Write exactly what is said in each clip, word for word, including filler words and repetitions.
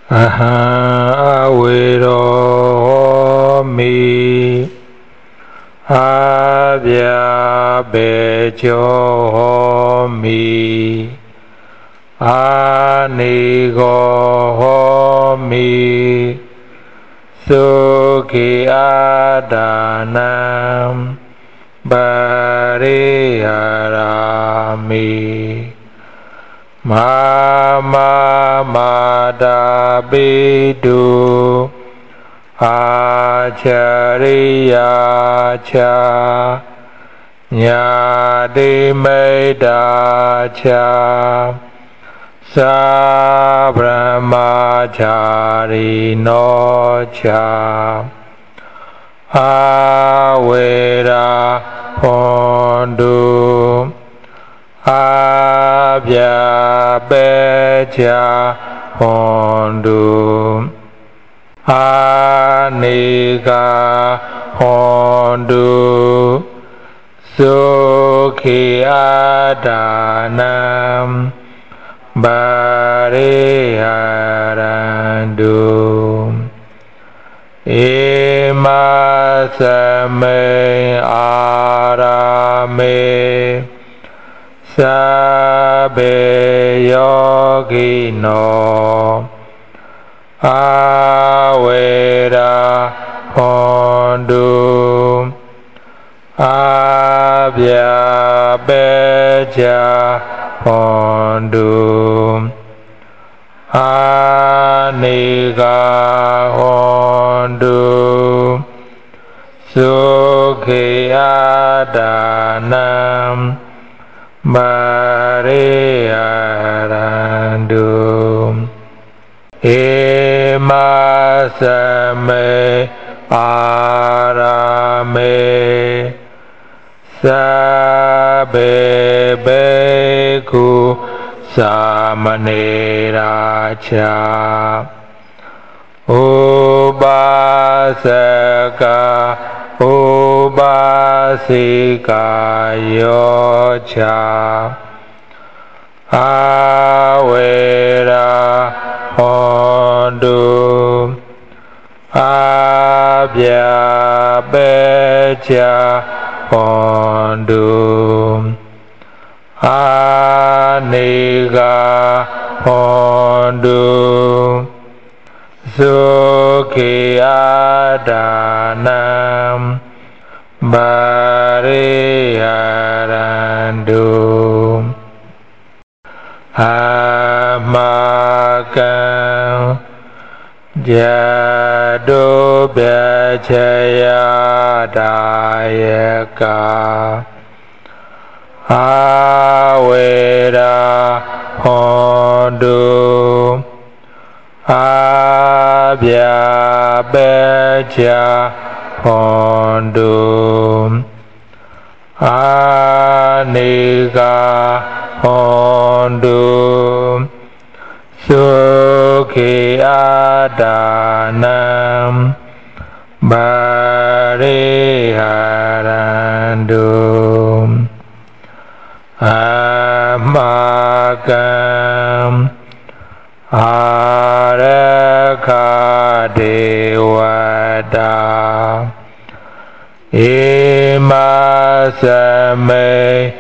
Aha awero mi abya bejo mi anigo mi sukhi adanam bariyarami Mama Madabidu Acariya Cha Nyadimeda Cha Sabrahmachari no Cha Awera Pondu Abya beja hondu Anika hondu Sukhi adanam Bariharandu Imasame arame Sabe yogino awera hondu abya beja hondu aniga hondu sukhi adanam Bariharandu Imasame arame Sabe beku samanera cha Ubasaka Ubasika yocha Awera hondu Abya beja hondu Aniga hondu Sukhi adanam Bariharandu Amakam Jadu Bhajaya Dayaka Awera hondu Abya beja hondu Aniga hondu Sukhi adanam Bariharandu Amakam Araka Devada Imasame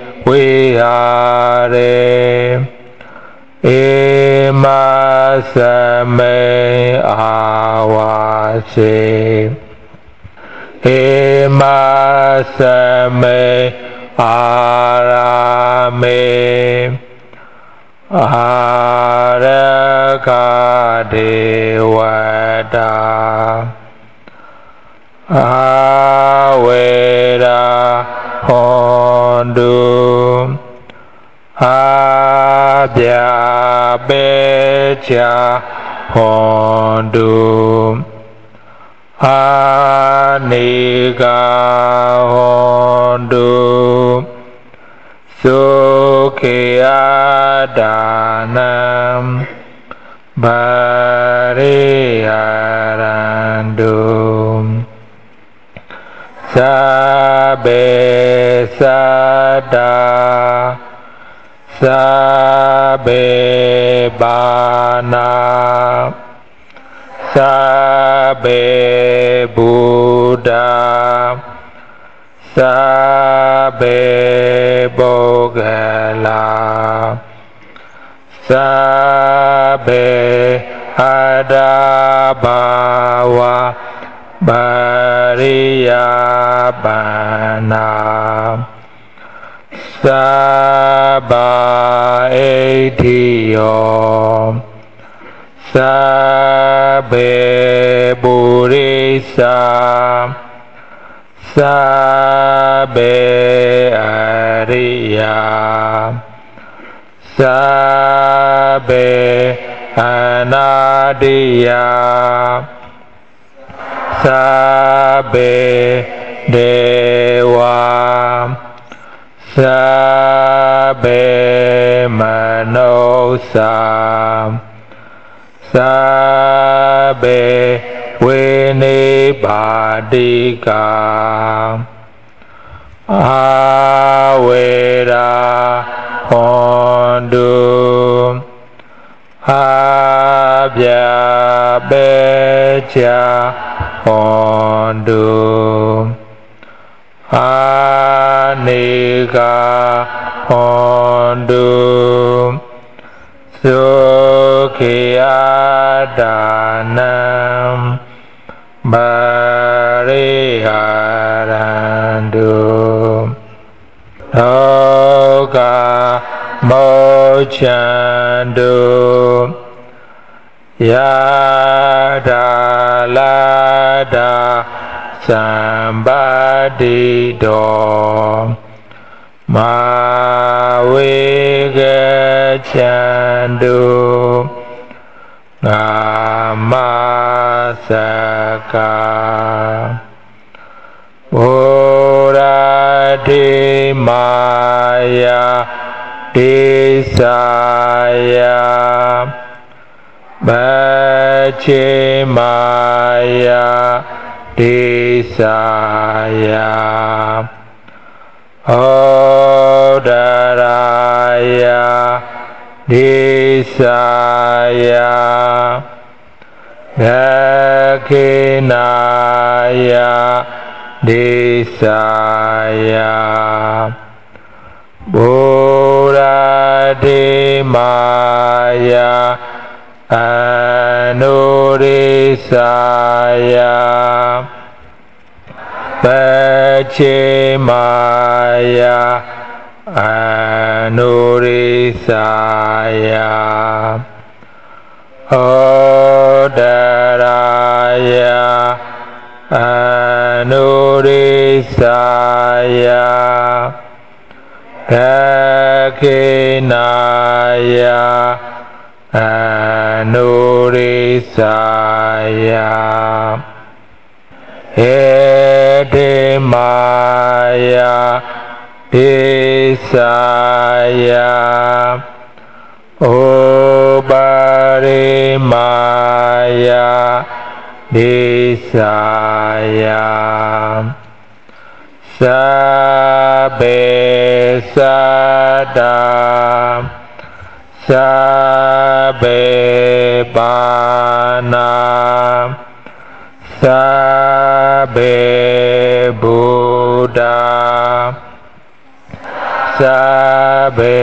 Vihare Imasame Awase Imasame arame Araka Devada Awera hondu Abya beja hondu Aniga hondu Sukhi adanam Bariharandu Sabe sada Sabe bana Sabbe Buddha Sabbe Bogala Sabbe Adabhawa Bariyabana Sabba Etiyo Sabbe Burisa Sabbe Ariya Sabbe Anadiya Sabbe Dewa Sabbe Manosa Sabbe Vinibhadika Avera Hondu Abhya Becha Hondu Anika Hondu Sukhiyadanam Bariharandu Loka Mochandu Yada Lada Sambadido Mawigachandu Namasaka Urati Maya Desaya Bache Maya Desaya Odaraya Desaya Dakinaya Desaya Burati Maya Anurisaya Bache Maya Anurisaya Odaraya Anurisaya Dakinaya Anurisaya Edemaya Desaya Obarimaya Desaya Sabbe Sada Sabbe Bana Sabbe Buddha Sabbe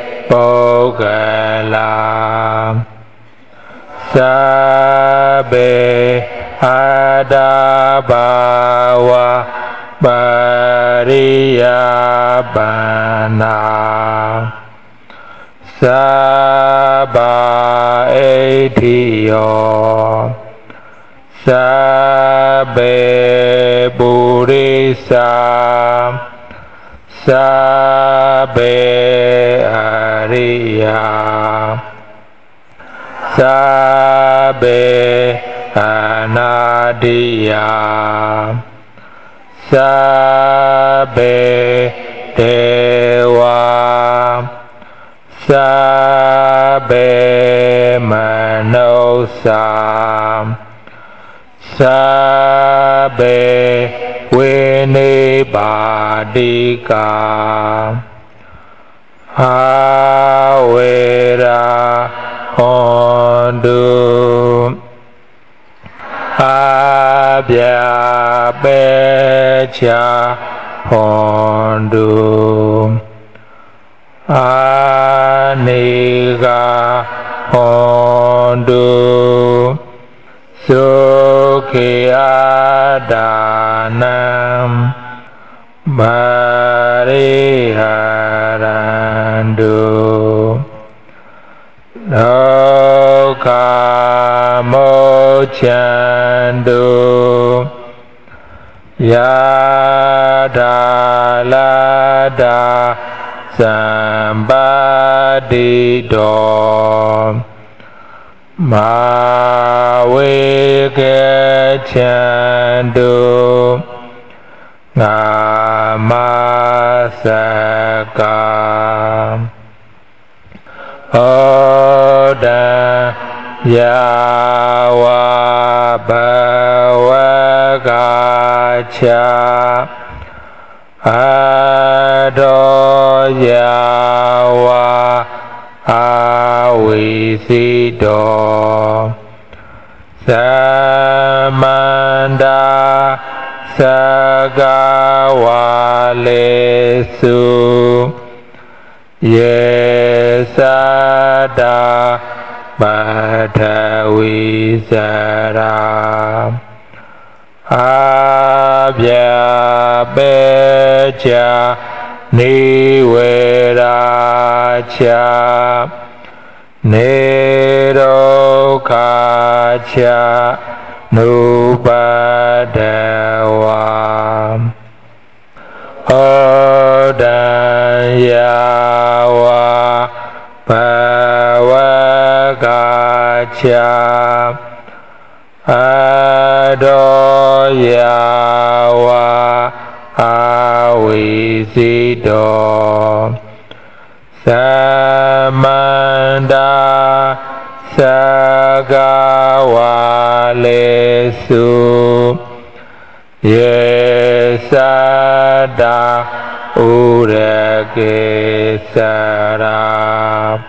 Bogala Sabbe Adabhawa Bariyabana Sabba Etiyo Sabbe Burisa Sabbe Ariya Sabbe Anadiya Sabbe Dewa Sabbe Manosa Sabbe Vinibhadika Avera Hondu Abya Becha Hondu Aniga Hondu Sukhiyadanam Mariharandu Loka Mochandu Yadalada Sambadido Mawikechandu Ngamasaka Oda Yawa Bawagacha Ado Yawa Awisido Samanda Sagawalesu Yesada Badawisara Abya Becha Niweracha Nirokacha Nubadawa Odayawa Bawagacha Adoyawa Awisido Samanda Sagawalesu Yesada Uregesara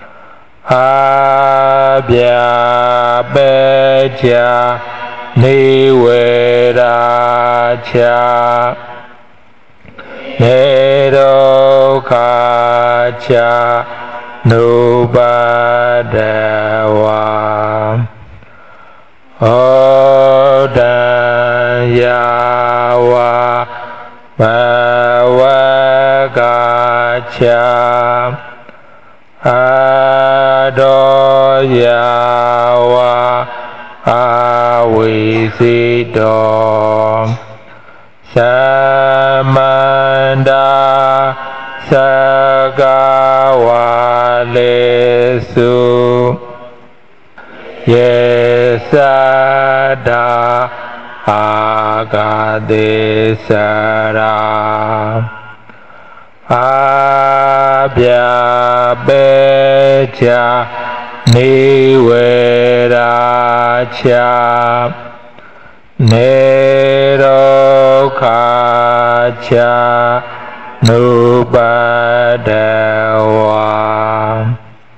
Abya Becha Niweracha Nirokacha Nubadawa Odayawa Bawagacha Adoyawa Awisido Samanda Sagawalesu Yesada Agadesara Abya Becha Niweracha Nirokacha Nubadawa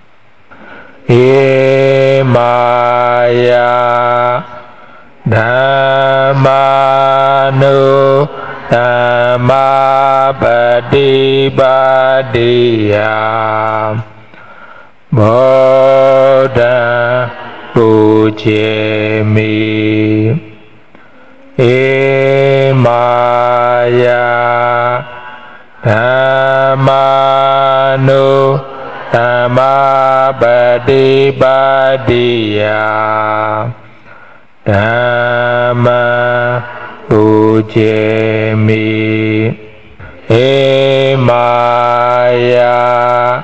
Imaya Dhammanu Dhammabadibadiya Bodha Pujemi Imaya Dhammanu Dhammabadibadiya Dhamma Pujemi Imaya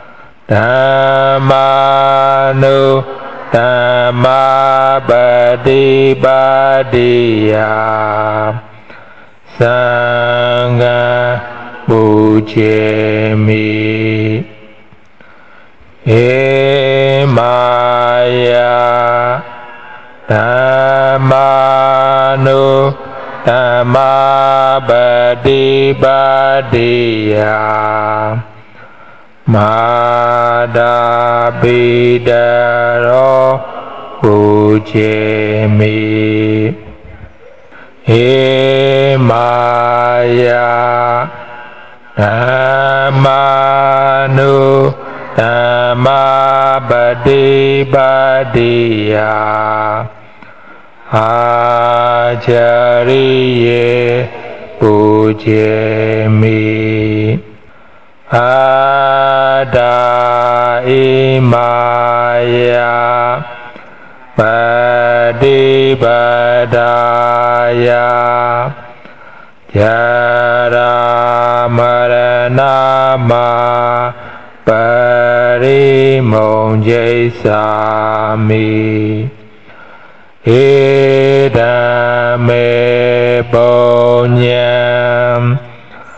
Dhammanu Dhammabadibadiya Sangha Pujemi Imaya Dhammanu Dhammabadibadiya Madabidaro Bù chế mi Hê ma ya Nam nu Nam ba di ba di ya Acariye Bù chế mi Ada imaya Badi badaya Jara maranama Parimong jaisami Idame bonyam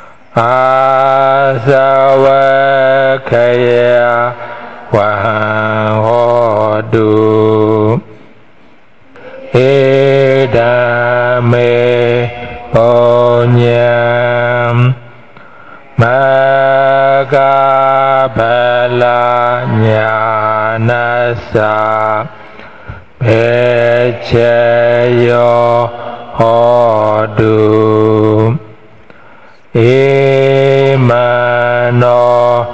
Asawakaya Wahodu Idame Onyam Magabala Nyanasa Pecheyo Hodu Imano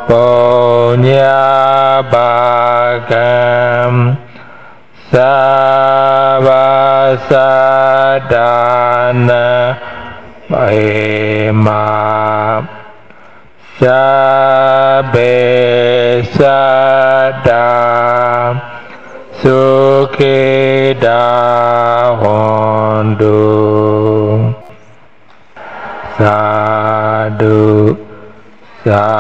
Punya Bagam Savasadana Mahima Sabe Sada Sukida Hondu Sadu Sadu